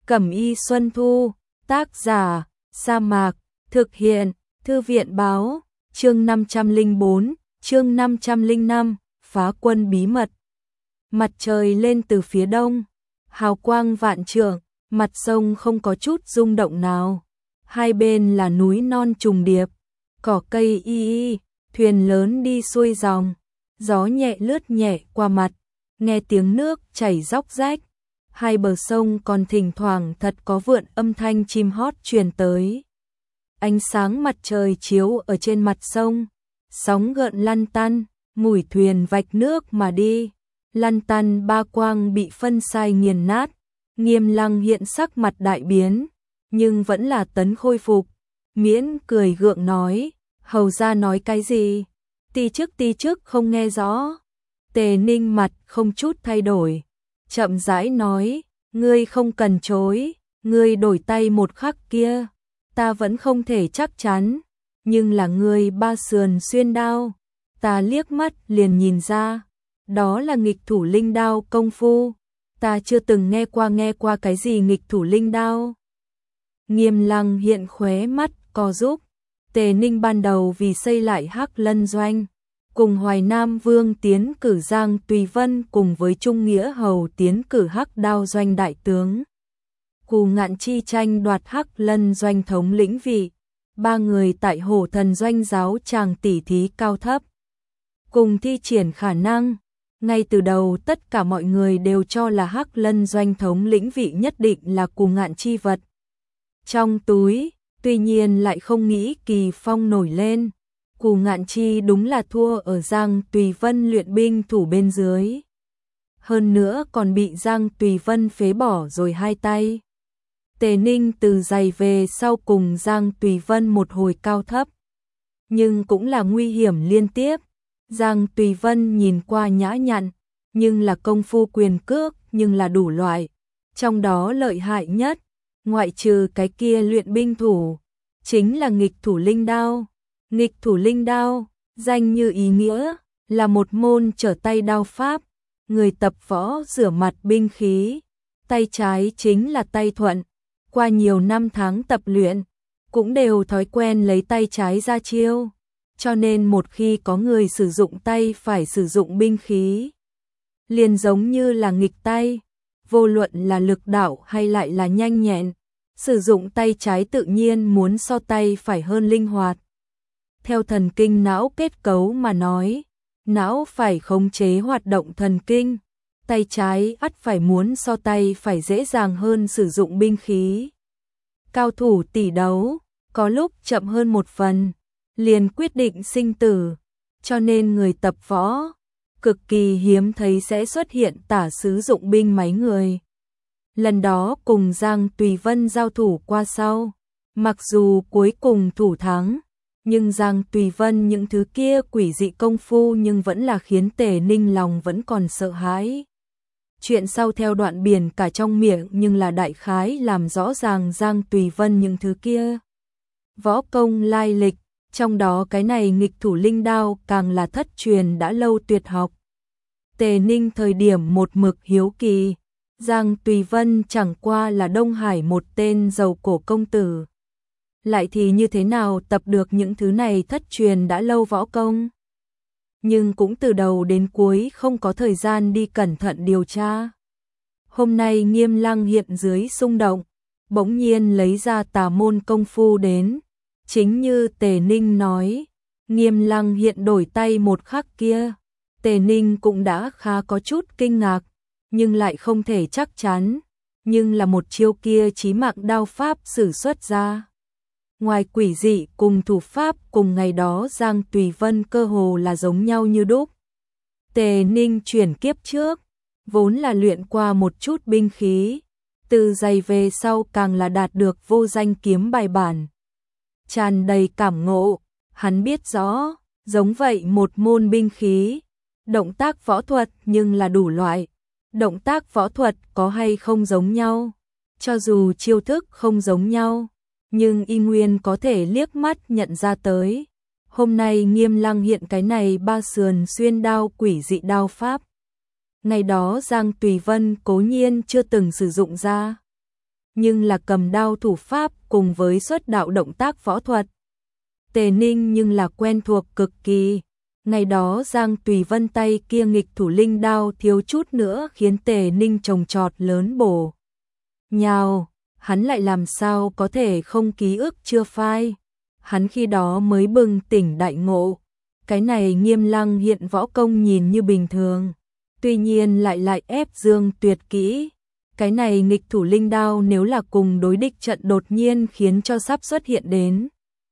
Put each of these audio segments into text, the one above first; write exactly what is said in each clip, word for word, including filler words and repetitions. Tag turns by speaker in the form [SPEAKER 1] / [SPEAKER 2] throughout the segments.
[SPEAKER 1] Cẩm y Xuân Thu, tác giả, Sa Mạc, thực hiện, Thư viện báo, chương năm trăm lẻ bốn, chương năm trăm lẻ năm, phá quân bí mật. Mặt trời lên từ phía đông, hào quang vạn trượng, mặt sông không có chút rung động nào. Hai bên là núi non trùng điệp, cỏ cây y y, thuyền lớn đi xuôi dòng, gió nhẹ lướt nhẹ qua mặt, nghe tiếng nước chảy róc rách. Hai bờ sông còn thỉnh thoảng thật có vượn âm thanh chim hót truyền tới. Ánh sáng mặt trời chiếu ở trên mặt sông, sóng gợn lăn tăn, mùi thuyền vạch nước mà đi. Lăn tăn ba quang bị phân sai nghiền nát, Nghiêm Lăng hiện sắc mặt đại biến, nhưng vẫn là tấn khôi phục, miễn cười gượng nói, hầu ra nói cái gì? Ti chức ti chức không nghe rõ. Tề Ninh mặt không chút thay đổi, chậm rãi nói, ngươi không cần chối, ngươi đổi tay một khắc kia, ta vẫn không thể chắc chắn, nhưng là ngươi ba sườn xuyên đao, ta liếc mắt liền nhìn ra, đó là nghịch thủ linh đao công phu, ta chưa từng nghe qua nghe qua cái gì nghịch thủ linh đao. Nghiêm Lăng hiện khóe mắt co rúm. Tề Ninh ban đầu vì xây lại Hắc Lân Doanh, cùng Hoài Nam Vương tiến cử Giang Tùy Vân cùng với Trung Nghĩa Hầu tiến cử Hắc Đao Doanh đại tướng. Cù Ngạn Chi tranh đoạt Hắc Lân Doanh thống lĩnh vị, ba người tại Hổ Thần Doanh giáo tràng tỉ thí cao thấp, cùng thi triển khả năng. Ngay từ đầu tất cả mọi người đều cho là Hắc Lân Doanh thống lĩnh vị nhất định là Cù Ngạn Chi vật trong túi, tuy nhiên lại không nghĩ kỳ phong nổi lên. Cù Ngạn Chi đúng là thua ở Giang Tùy Vân luyện binh thủ bên dưới. Hơn nữa còn bị Giang Tùy Vân phế bỏ rồi hai tay. Tề Ninh từ giày về sau cùng Giang Tùy Vân một hồi cao thấp, nhưng cũng là nguy hiểm liên tiếp. Giang Tùy Vân nhìn qua nhã nhặn, nhưng là công phu quyền cước, nhưng là đủ loại. Trong đó lợi hại nhất, ngoại trừ cái kia luyện binh thủ, chính là nghịch thủ linh đao. Nghịch thủ linh đao, danh như ý nghĩa, là một môn trở tay đao pháp, người tập võ rửa mặt binh khí, tay trái chính là tay thuận, qua nhiều năm tháng tập luyện, cũng đều thói quen lấy tay trái ra chiêu, cho nên một khi có người sử dụng tay phải sử dụng binh khí, liền giống như là nghịch tay, vô luận là lực đạo hay lại là nhanh nhẹn, sử dụng tay trái tự nhiên muốn so tay phải hơn linh hoạt. Theo thần kinh não kết cấu mà nói, não phải khống chế hoạt động thần kinh, tay trái ắt phải muốn so tay phải dễ dàng hơn sử dụng binh khí. Cao thủ tỷ đấu, có lúc chậm hơn một phần, liền quyết định sinh tử, cho nên người tập võ, cực kỳ hiếm thấy sẽ xuất hiện tả sứ dụng binh máy người. Lần đó cùng Giang Tùy Vân giao thủ qua sau, mặc dù cuối cùng thủ thắng, nhưng Giang Tùy Vân những thứ kia quỷ dị công phu nhưng vẫn là khiến Tề Ninh lòng vẫn còn sợ hãi. Chuyện sau theo đoạn biển cả trong miệng nhưng là đại khái làm rõ ràng Giang Tùy Vân những thứ kia. Võ công lai lịch, trong đó cái này nghịch thủ linh đao càng là thất truyền đã lâu tuyệt học. Tề Ninh thời điểm một mực hiếu kỳ, Giang Tùy Vân chẳng qua là Đông Hải một tên giàu cổ công tử. Lại thì như thế nào tập được những thứ này thất truyền đã lâu võ công. Nhưng cũng từ đầu đến cuối không có thời gian đi cẩn thận điều tra. Hôm nay Nghiêm Lăng hiện dưới xung động, bỗng nhiên lấy ra tà môn công phu đến. Chính như Tề Ninh nói, Nghiêm Lăng hiện đổi tay một khắc kia. Tề Ninh cũng đã khá có chút kinh ngạc, nhưng lại không thể chắc chắn. Nhưng là một chiêu kia chí mạng đao pháp sử xuất ra. Ngoài quỷ dị cùng thủ pháp cùng ngày đó Giang Tùy Vân cơ hồ là giống nhau như đúc. Tề Ninh chuyển kiếp trước, vốn là luyện qua một chút binh khí, từ giày về sau càng là đạt được vô danh kiếm bài bản. Tràn đầy cảm ngộ, hắn biết rõ, giống vậy một môn binh khí, động tác võ thuật nhưng là đủ loại, động tác võ thuật có hay không giống nhau, cho dù chiêu thức không giống nhau, nhưng y nguyên có thể liếc mắt nhận ra tới. Hôm nay Nghiêm Lăng hiện cái này ba sườn xuyên đao quỷ dị đao pháp. Ngày đó Giang Tùy Vân cố nhiên chưa từng sử dụng ra. nhưng là cầm đao thủ pháp cùng với xuất đạo động tác võ thuật. Tề Ninh nhưng là quen thuộc cực kỳ. Ngày đó Giang Tùy Vân tay kia nghịch thủ linh đao thiếu chút nữa khiến Tề Ninh trồng trọt lớn bổ nhào, hắn lại làm sao có thể không ký ức chưa phai. Hắn khi đó mới bừng tỉnh đại ngộ, cái này Nghiêm Lăng hiện võ công nhìn như bình thường, tuy nhiên lại lại ép Dương tuyệt kỹ. Cái này nghịch thủ linh đao nếu là cùng đối địch trận đột nhiên khiến cho sắp xuất hiện đến,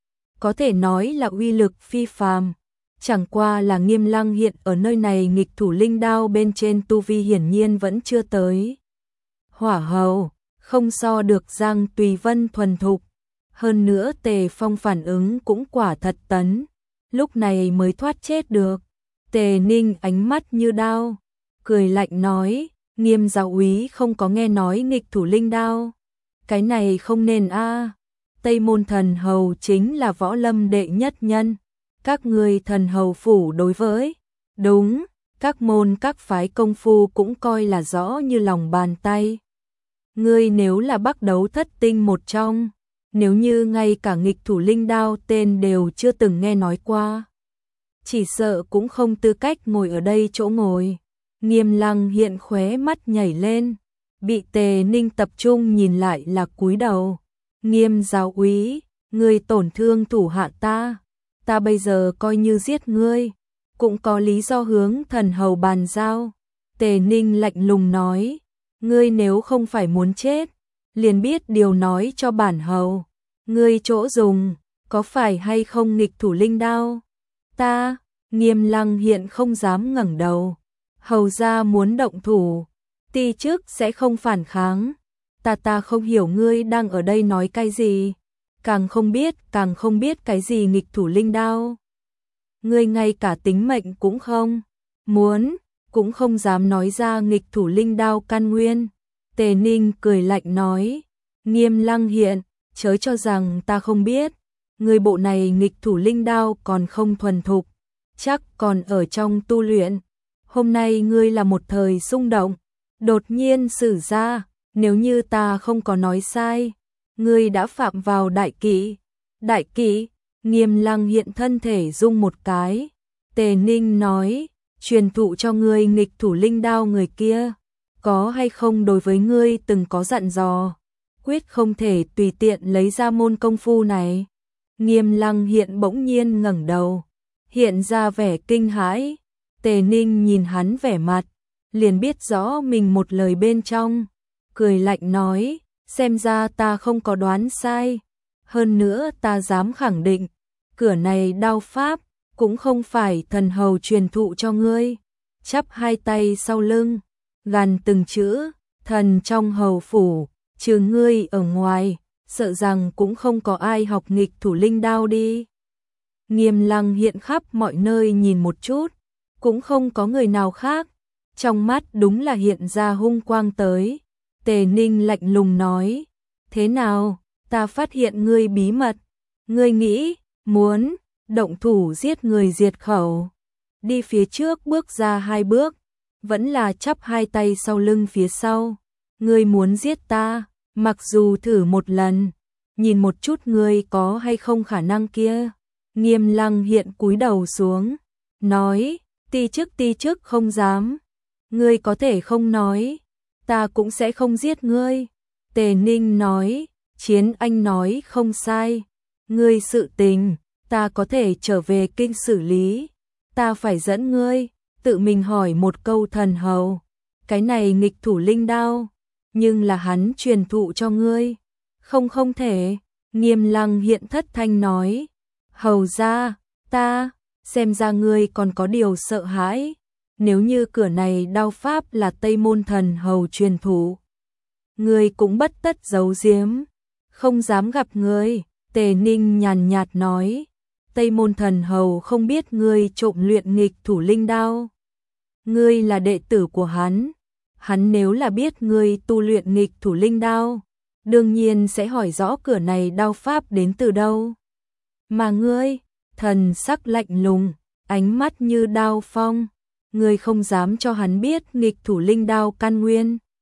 [SPEAKER 1] có thể nói là uy lực phi phàm. Chẳng qua là Nghiêm Lăng hiện ở nơi này nghịch thủ linh đao bên trên tu vi hiển nhiên vẫn chưa tới hỏa hầu, không so được Giang Tùy Vân thuần thục. Hơn nữa Tề Phong phản ứng cũng quả thật tấn, lúc này mới thoát chết được. Tề Ninh ánh mắt như đao, cười lạnh nói, Nghiêm giáo úy không có nghe nói nghịch thủ linh đao. Cái này không nên a. Tây Môn Thần Hầu chính là võ lâm đệ nhất nhân. Các ngươi Thần Hầu phủ đối với, đúng, các môn các phái công phu cũng coi là rõ như lòng bàn tay. Ngươi nếu là Bắc Đấu thất tinh một trong, nếu như ngay cả nghịch thủ linh đao tên đều chưa từng nghe nói qua, chỉ sợ cũng không tư cách ngồi ở đây chỗ ngồi. Nghiêm Lăng hiện khóe mắt nhảy lên, bị Tề Ninh tập trung nhìn lại là cúi đầu. Nghiêm giáo úy, ngươi tổn thương thủ hạ ta, ta bây giờ coi như giết ngươi, cũng có lý do hướng Thần Hầu bàn giao. Tề Ninh lạnh lùng nói, ngươi nếu không phải muốn chết, liền biết điều nói cho bản hầu, ngươi chỗ dùng, có phải hay không nghịch thủ linh đao? Ta, Nghiêm Lăng hiện không dám ngẩng đầu, hầu gia muốn động thủ, ti chức sẽ không phản kháng. Ta ta không hiểu ngươi đang ở đây nói cái gì, càng không biết, càng không biết cái gì nghịch thủ linh đao. Ngươi ngay cả tính mệnh cũng không muốn, cũng không dám nói ra nghịch thủ linh đao căn nguyên. Tề Ninh cười lạnh nói, Nghiêm Lăng hiện, chớ cho rằng ta không biết, ngươi bộ này nghịch thủ linh đao còn không thuần thục, chắc còn ở trong tu luyện. Hôm nay ngươi là một thời xung động, đột nhiên sử ra, nếu như ta không có nói sai, ngươi đã phạm vào đại kỵ. Đại kỵ? Nghiêm Lăng hiện thân thể rung một cái. Tề Ninh nói, truyền thụ cho ngươi nghịch thủ linh đao người kia, có hay không đối với ngươi từng có dặn dò, quyết không thể tùy tiện lấy ra môn công phu này. Nghiêm Lăng hiện bỗng nhiên ngẩng đầu, hiện ra vẻ kinh hãi. Tề Ninh nhìn hắn vẻ mặt, liền biết rõ mình một lời bên trong, cười lạnh nói, xem ra ta không có đoán sai, hơn nữa ta dám khẳng định, cửa này đao pháp cũng không phải Thần Hầu truyền thụ cho ngươi. Chắp hai tay sau lưng, gằn từng chữ, thần trong hầu phủ, trừ ngươi ở ngoài, sợ rằng cũng không có ai học nghịch thủ linh đao đi. Nghiêm Lăng hiện khắp mọi nơi nhìn một chút, cũng không có người nào khác, trong mắt đúng là hiện ra hung quang tới. Tề Ninh lạnh lùng nói, thế nào, ta phát hiện ngươi bí mật, ngươi nghĩ, muốn, động thủ giết người diệt khẩu. Đi phía trước bước ra hai bước, vẫn là chắp hai tay sau lưng phía sau. Ngươi muốn giết ta, mặc dù thử một lần, nhìn một chút ngươi có hay không khả năng kia. Nghiêm Lăng hiện cúi đầu xuống, nói, ti chức ti chức không dám, ngươi có thể không nói, ta cũng sẽ không giết ngươi. Tề Ninh nói, Chiến anh nói không sai, ngươi sự tình, ta có thể trở về kinh xử lý, ta phải dẫn ngươi, tự mình hỏi một câu Thần Hầu, cái này nghịch thủ linh đao, nhưng là hắn truyền thụ cho ngươi, không không thể. Nghiêm Lăng hiện thất thanh nói, hầu ra, ta, xem ra ngươi còn có điều sợ hãi, nếu như cửa này đao pháp là Tây Môn Thần Hầu truyền thụ, ngươi cũng bất tất giấu giếm, không dám gặp ngươi. Tề Ninh nhàn nhạt nói, Tây Môn Thần Hầu không biết ngươi trộm luyện nghịch thủ linh đao, ngươi là đệ tử của hắn, hắn nếu là biết ngươi tu luyện nghịch thủ linh đao, đương nhiên sẽ hỏi rõ cửa này đao pháp đến từ đâu. Mà ngươi, thần sắc lạnh lùng, ánh mắt như đao phong, ngươi không dám cho hắn biết nghịch thủ linh đao căn nguyên.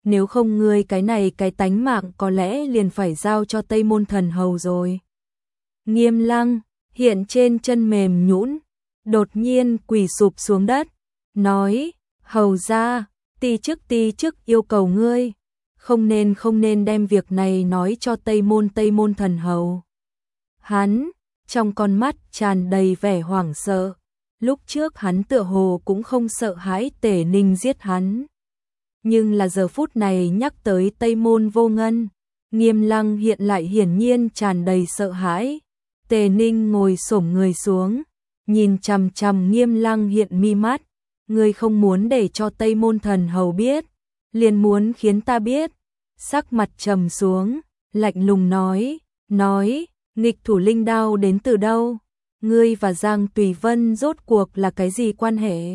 [SPEAKER 1] nếu không ngươi cái này cái tánh mạng có lẽ liền phải giao cho Tây Môn Thần Hầu rồi. Nghiêm Lăng hiện trên chân mềm nhũn, đột nhiên quỳ sụp xuống đất, nói: "Hầu gia, ti chức ti chức yêu cầu ngươi, không nên không nên đem việc này nói cho Tây Môn Tây Môn Thần Hầu." Hắn trong con mắt tràn đầy vẻ hoảng sợ, lúc trước hắn tựa hồ cũng không sợ hãi Tề Ninh giết hắn. Nhưng là giờ phút này nhắc tới Tây Môn Vô Ngân, Nghiêm Lăng hiện lại hiển nhiên tràn đầy sợ hãi. Tề Ninh ngồi xổm người xuống, nhìn chằm chằm Nghiêm Lăng hiện mi mắt, "Ngươi không muốn để cho Tây Môn Thần Hầu biết, liền muốn khiến ta biết." Sắc mặt trầm xuống, lạnh lùng nói, nói, "Nghịch thủ linh đao đến từ đâu? Ngươi và Giang Tùy Vân rốt cuộc là cái gì quan hệ?"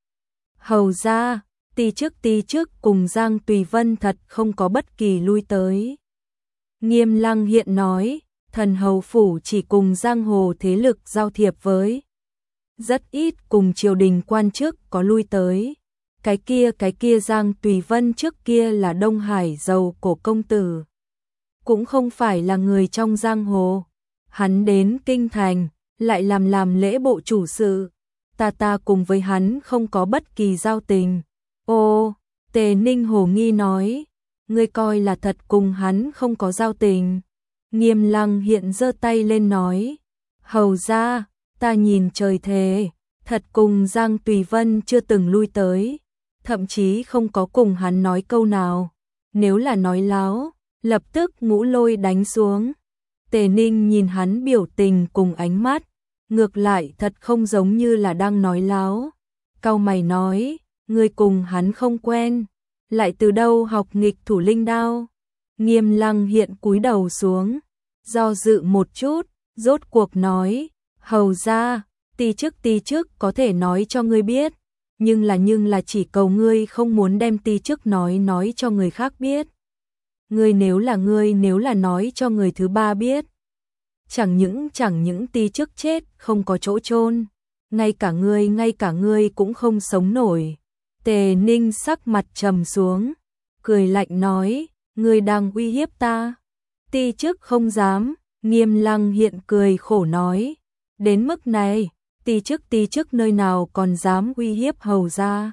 [SPEAKER 1] Hầu gia, ti chức ti chức cùng Giang Tùy Vân thật không có bất kỳ lui tới. Nghiêm Lăng hiện nói, Thần Hầu phủ chỉ cùng giang hồ thế lực giao thiệp với, rất ít cùng triều đình quan chức có lui tới. Cái kia cái kia Giang Tùy Vân trước kia là Đông Hải giàu cổ công tử, cũng không phải là người trong giang hồ. Hắn đến kinh thành, lại làm làm lễ bộ chủ sự, ta ta cùng với hắn không có bất kỳ giao tình. Ô, Tề Ninh hồ nghi nói, ngươi coi là thật cùng hắn không có giao tình. Nghiêm Lăng hiện giơ tay lên nói, hầu gia, ta nhìn trời thề, thật cùng Giang Tùy Vân chưa từng lui tới, thậm chí không có cùng hắn nói câu nào. Nếu là nói láo, lập tức ngũ lôi đánh xuống. Tề Ninh nhìn hắn biểu tình cùng ánh mắt, ngược lại thật không giống như là đang nói láo. Cau mày nói, ngươi cùng hắn không quen, lại từ đâu học nghịch thủ linh đao? Nghiêm Lăng hiện cúi đầu xuống, do dự một chút, rốt cuộc nói, hầu gia, ti chức ti chức có thể nói cho ngươi biết, nhưng là nhưng là chỉ cầu ngươi không muốn đem ti chức nói nói cho người khác biết. Ngươi nếu là ngươi nếu là nói cho người thứ ba biết, chẳng những chẳng những ti chức chết không có chỗ chôn, ngay cả ngươi ngay cả ngươi cũng không sống nổi. Tề Ninh sắc mặt trầm xuống, cười lạnh nói, ngươi đang uy hiếp ta. Ti chức không dám. Nghiêm Lăng hiện cười khổ nói, đến mức này, ti chức ti chức nơi nào còn dám uy hiếp hầu gia.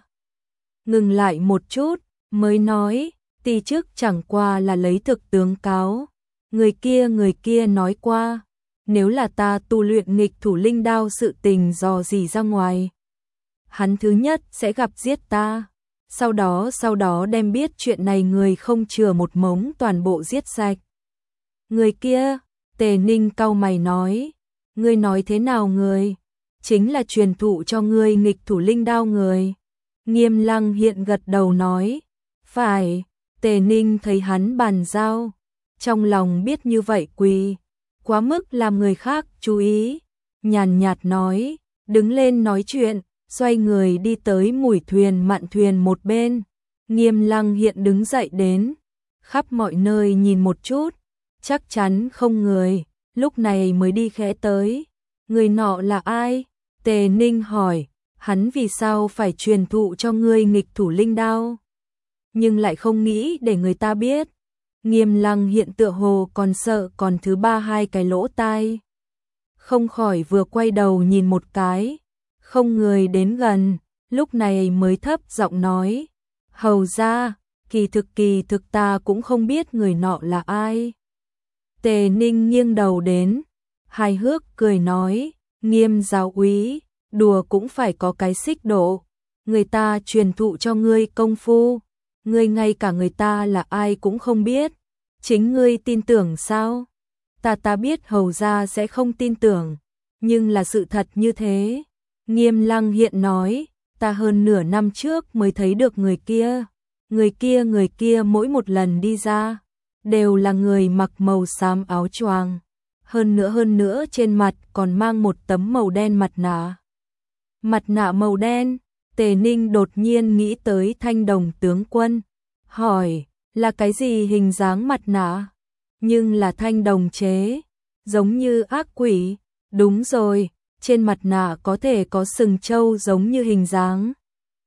[SPEAKER 1] Ngừng lại một chút, mới nói, ti chức chẳng qua là lấy thực tướng cáo. Người kia người kia nói qua, nếu là ta tu luyện nghịch thủ linh đao sự tình dò dỉ ra ngoài, hắn thứ nhất sẽ gặp giết ta, sau đó sau đó đem biết chuyện này người không chừa một mống toàn bộ giết sạch. Người kia, Tề Ninh cau mày nói, ngươi nói thế nào người? Chính là truyền thụ cho ngươi nghịch thủ linh đao người. Nghiêm Lăng hiện gật đầu nói, phải. Tề Ninh thấy hắn bàn giao, trong lòng biết như vậy quỳ, quá mức làm người khác chú ý, nhàn nhạt nói, đứng lên nói chuyện, xoay người đi tới mủi thuyền mạn thuyền một bên. Nghiêm Lăng hiện đứng dậy đến, khắp mọi nơi nhìn một chút, chắc chắn không người, lúc này mới đi khẽ tới. Người nọ là ai? Tề Ninh hỏi, hắn vì sao phải truyền thụ cho ngươi nghịch thủ linh đao, nhưng lại không nghĩ để người ta biết. Nghiêm Lăng hiện tựa hồ còn sợ còn thứ ba hai cái lỗ tai, không khỏi vừa quay đầu nhìn một cái, không người đến gần, lúc này mới thấp giọng nói, hầu gia, kỳ thực kỳ thực ta cũng không biết người nọ là ai. Tề Ninh nghiêng đầu đến, hài hước cười nói, Nghiêm giáo úy, đùa cũng phải có cái xích độ, người ta truyền thụ cho ngươi công phu, ngươi ngay cả người ta là ai cũng không biết, chính ngươi tin tưởng sao? Ta ta biết hầu gia sẽ không tin tưởng, nhưng là sự thật như thế. Nghiêm Lăng hiện nói, ta hơn nửa năm trước mới thấy được người kia, người kia người kia mỗi một lần đi ra, đều là người mặc màu xám áo choàng, hơn nữa hơn nữa trên mặt còn mang một tấm màu đen mặt nạ. Mặt nạ màu đen, Tề Ninh đột nhiên nghĩ tới Thanh Đồng tướng quân, hỏi, là cái gì hình dáng mặt nạ? Nhưng là thanh đồng chế, giống như ác quỷ, đúng rồi, trên mặt nạ có thể có sừng trâu giống như hình dáng.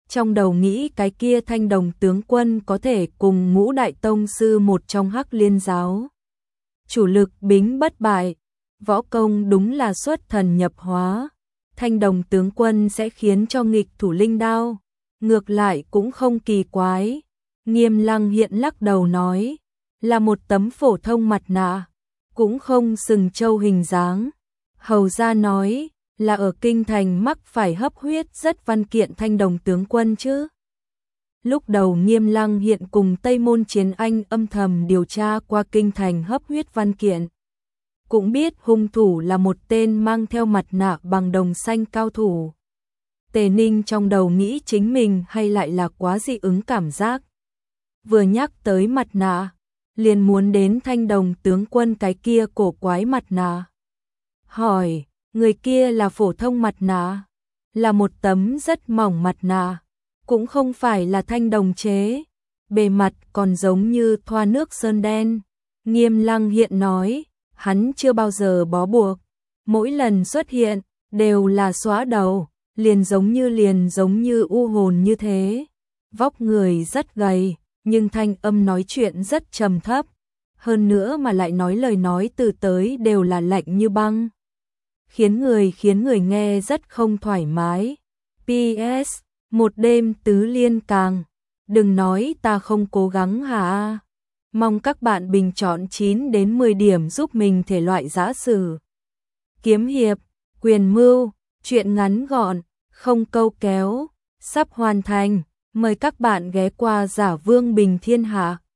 [SPEAKER 1] trong đầu nghĩ cái kia Thanh Đồng tướng quân có thể cùng Ngũ đại tông sư một trong Hắc Liên giáo. Chủ lực bính bất bại, võ công đúng là xuất thần nhập hóa. Thanh Đồng tướng quân sẽ khiến cho nghịch thủ linh đao, ngược lại cũng không kỳ quái. Nghiêm Lăng Hiện lắc đầu nói, là một tấm phổ thông mặt nạ, cũng không sừng trâu hình dáng. Hầu gia nói, là ở kinh thành mắc phải hấp huyết rất văn kiện Thanh Đồng tướng quân chứ. Lúc đầu Nghiêm Lăng Hiện cùng Tây Môn Chiến Anh âm thầm điều tra qua kinh thành hấp huyết văn kiện. Cũng biết hung thủ là một tên mang theo mặt nạ bằng đồng xanh cao thủ. Tề Ninh trong đầu nghĩ chính mình hay lại là quá dị ứng cảm giác. Vừa nhắc tới mặt nạ, liền muốn đến Thanh Đồng tướng quân cái kia cổ quái mặt nạ. Hỏi, người kia là phổ thông mặt nạ, là một tấm rất mỏng mặt nạ, cũng không phải là thanh đồng chế, bề mặt còn giống như thoa nước sơn đen. Nghiêm Lăng Hiện nói, hắn chưa bao giờ bó buộc, mỗi lần xuất hiện đều là xóa đầu, liền giống như liền giống như u hồn như thế. Vóc người rất gầy, nhưng thanh âm nói chuyện rất trầm thấp, hơn nữa mà lại nói lời nói từ tới đều là lạnh như băng, khiến người khiến người nghe rất không thoải mái. pê ét Một đêm tứ liên càng, đừng nói ta không cố gắng hả? Mong các bạn bình chọn chín đến mười điểm giúp mình thể loại giã sử, kiếm hiệp, quyền mưu, truyện ngắn gọn, không câu kéo, sắp hoàn thành. Mời các bạn ghé qua Giả Vương Bình Thiên Hạ.